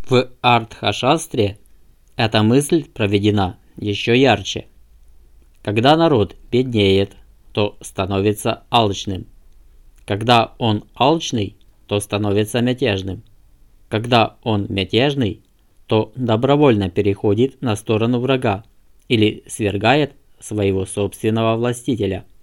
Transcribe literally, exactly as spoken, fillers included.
В Артха-шастре эта мысль проведена еще ярче. Когда народ беднеет, то становится алчным. Когда он алчный, то становится мятежным. Когда он мятежный, то добровольно переходит на сторону врага или свергает своего собственного властителя.